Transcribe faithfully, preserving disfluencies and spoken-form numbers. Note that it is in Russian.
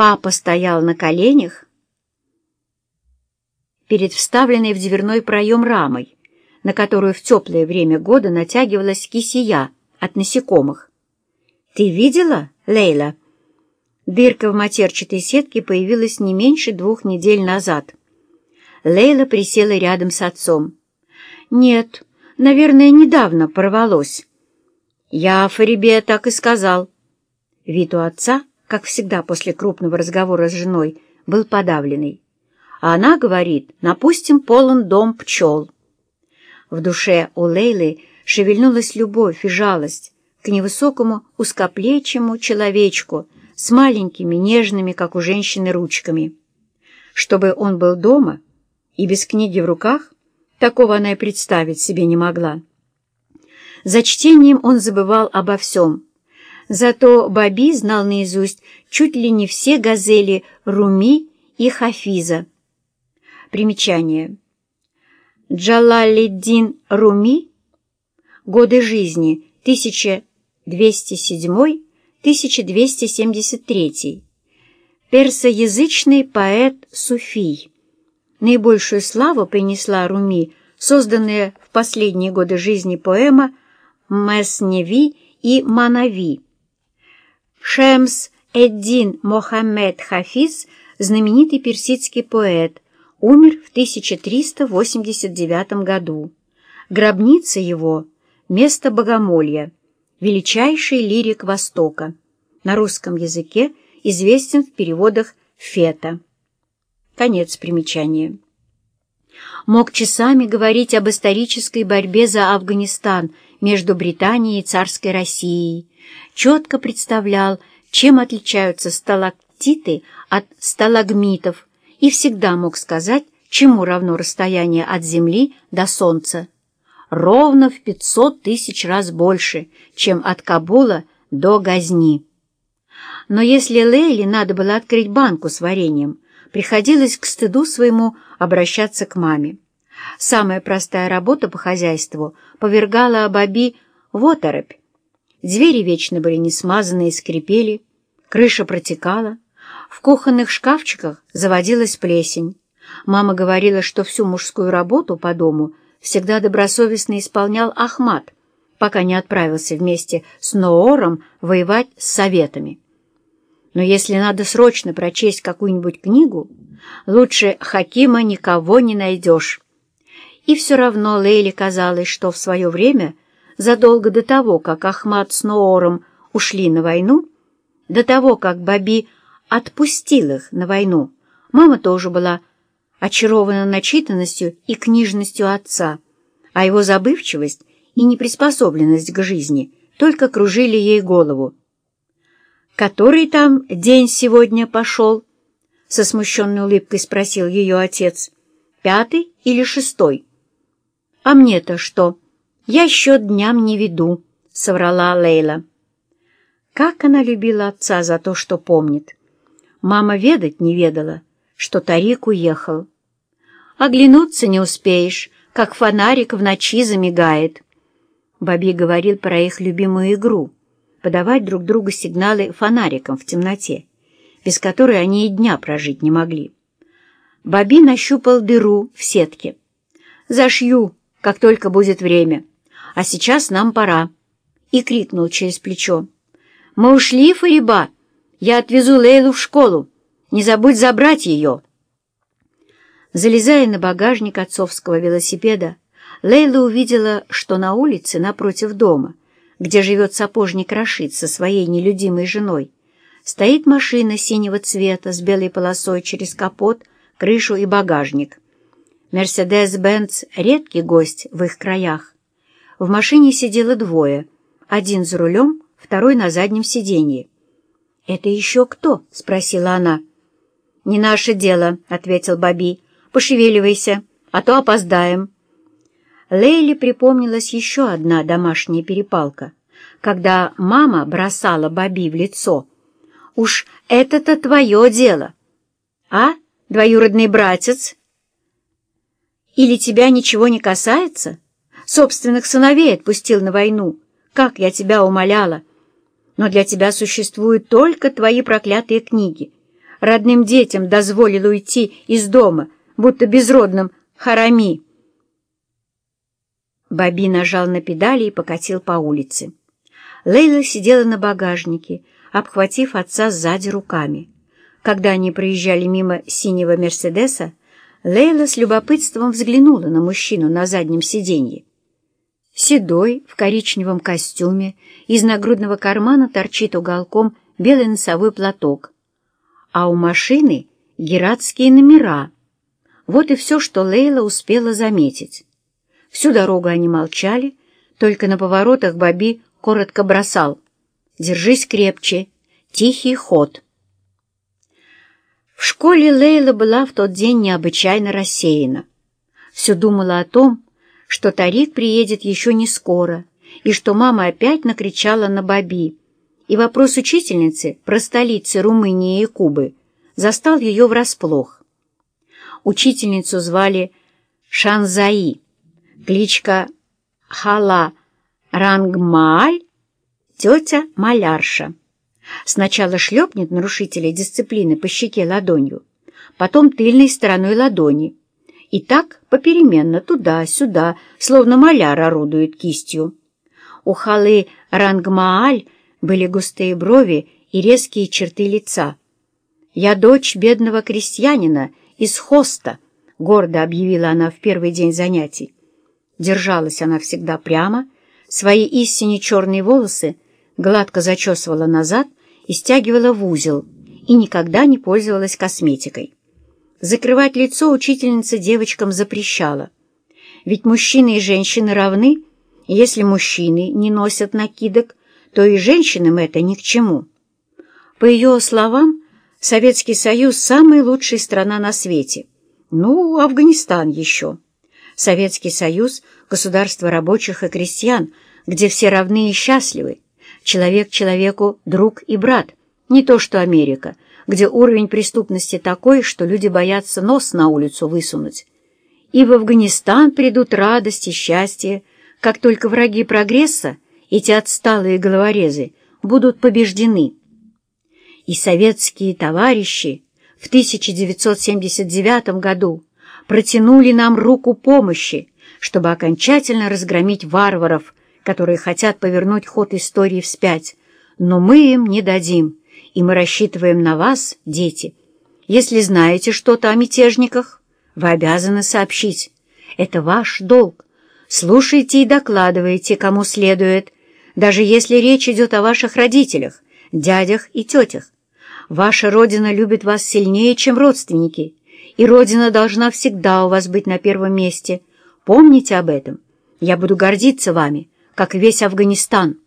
Папа стоял на коленях перед вставленной в дверной проем рамой, на которую в теплое время года натягивалась кисея от насекомых. «Ты видела, Лейла?» Дырка в матерчатой сетке появилась не меньше двух недель назад. Лейла присела рядом с отцом. «Нет, наверное, недавно порвалось». «Я Фарибе так и сказал». Вид у отца, как всегда после крупного разговора с женой, был подавленный. А она говорит, напустим, полон дом пчел. В душе у Лейлы шевельнулась любовь и жалость к невысокому узкоплечему человечку с маленькими, нежными, как у женщины, ручками. Чтобы он был дома и без книги в руках, такого она и представить себе не могла. За чтением он забывал обо всем. Зато Баби знал наизусть чуть ли не все газели Руми и Хафиза. Примечание. Джалаледдин Руми. Годы жизни тысяча двести седьмой — тысяча двести семьдесят третий. Персоязычный поэт-суфий. Наибольшую славу принесла Руми созданная в последние годы жизни поэма «Месневи» и «Манави». Шемс-эд-Дин Мохаммед Хафиз, знаменитый персидский поэт, умер в тысяча триста восемьдесят девятом году. Гробница его — место богомолья, величайший лирик Востока. На русском языке известен в переводах Фета. Конец примечания. Мог часами говорить об исторической борьбе за Афганистан между Британией и царской Россией, четко представлял, чем отличаются сталактиты от сталагмитов, и всегда мог сказать, чему равно расстояние от Земли до Солнца. Ровно в пятьсот тысяч раз больше, чем от Кабула до Газни. Но если Лейле надо было открыть банку с вареньем, приходилось к стыду своему обращаться к маме. Самая простая работа по хозяйству повергала Баби в оторопь. Двери вечно были не смазаны и скрипели, крыша протекала, в кухонных шкафчиках заводилась плесень. Мама говорила, что всю мужскую работу по дому всегда добросовестно исполнял Ахмад, пока не отправился вместе с Ноором воевать с советами. Но если надо срочно прочесть какую-нибудь книгу, лучше Хакима никого не найдешь. И все равно Лейле казалось, что в свое время, задолго до того, как Ахмад с Ноором ушли на войну, до того, как Баби отпустил их на войну, мама тоже была очарована начитанностью и книжностью отца, а его забывчивость и неприспособленность к жизни только кружили ей голову. «Который там день сегодня пошел?» — со смущенной улыбкой спросил ее отец. «Пятый или шестой?» «А мне-то что? Я счет дням не веду», — соврала Лейла. Как она любила отца за то, что помнит. Мама ведать не ведала, что Тарик уехал. «Оглянуться не успеешь, как фонарик в ночи замигает». Баби говорил про их любимую игру — подавать друг другу сигналы фонариком в темноте, без которой они и дня прожить не могли. Баби нащупал дыру в сетке. «Зашью, как только будет время, а сейчас нам пора», и крикнул через плечо. «Мы ушли, Фариба, я отвезу Лейлу в школу, не забудь забрать ее». Залезая на багажник отцовского велосипеда, Лейла увидела, что на улице напротив дома, где живет сапожник Рашид со своей нелюдимой женой, стоит машина синего цвета с белой полосой через капот, крышу и багажник. Мерседес-Бенц — редкий гость в их краях. В машине сидело двое, один за рулем, второй на заднем сиденье. «Это еще кто?» — спросила она. «Не наше дело», — ответил Баби. «Пошевеливайся, а то опоздаем». Лейле припомнилась еще одна домашняя перепалка, когда мама бросала Баби в лицо. «Уж это-то твое дело! А, двоюродный братец? Или тебя ничего не касается? Собственных сыновей отпустил на войну, как я тебя умоляла. Но для тебя существуют только твои проклятые книги. родным детям дозволил уйти из дома, будто безродным харами. Бобби нажал на педали и покатил по улице. Лейла сидела на багажнике, обхватив отца сзади руками. Когда они проезжали мимо синего «Мерседеса», Лейла с любопытством взглянула на мужчину на заднем сиденье. Седой, в коричневом костюме, из нагрудного кармана торчит уголком белый носовой платок, а у машины гератские номера. Вот и все, что Лейла успела заметить. Всю дорогу они молчали, только на поворотах Бобби коротко бросал: «Держись крепче, тихий ход». В школе Лейла была в тот день необычайно рассеяна. Все думала о том, что Тарик приедет еще не скоро, и что мама опять накричала на Бобби, и вопрос учительницы про столицы Румынии и Кубы застал ее врасплох. Учительницу звали Шанзаи, кличка Хала Рангмааль, тетя Малярша. Сначала шлепнет нарушителя дисциплины по щеке ладонью, потом тыльной стороной ладони. И так попеременно туда-сюда, словно маляр орудует кистью. У Халы Рангмааль были густые брови и резкие черты лица. «Я дочь бедного крестьянина из Хоста», — гордо объявила она в первый день занятий. Держалась она всегда прямо, свои истинно черные волосы гладко зачесывала назад и стягивала в узел, и никогда не пользовалась косметикой. Закрывать лицо учительница девочкам запрещала. Ведь мужчины и женщины равны, и если мужчины не носят накидок, то и женщинам это ни к чему. По ее словам, Советский Союз — самая лучшая страна на свете. Ну, Афганистан еще. Советский Союз — государство рабочих и крестьян, где все равны и счастливы. Человек человеку друг и брат, не то что Америка, где уровень преступности такой, что люди боятся нос на улицу высунуть. И в Афганистан придут радость и счастье, как только враги прогресса, эти отсталые головорезы, будут побеждены. И советские товарищи в тысяча девятьсот семьдесят девятом году протянули нам руку помощи, чтобы окончательно разгромить варваров, которые хотят повернуть ход истории вспять. Но мы им не дадим, и мы рассчитываем на вас, дети. Если знаете что-то о мятежниках, вы обязаны сообщить. Это ваш долг. Слушайте и докладывайте, кому следует, даже если речь идет о ваших родителях, дядях и тетях. Ваша Родина любит вас сильнее, чем родственники, и Родина должна всегда у вас быть на первом месте. Помните об этом. Я буду гордиться вами, как весь Афганистан.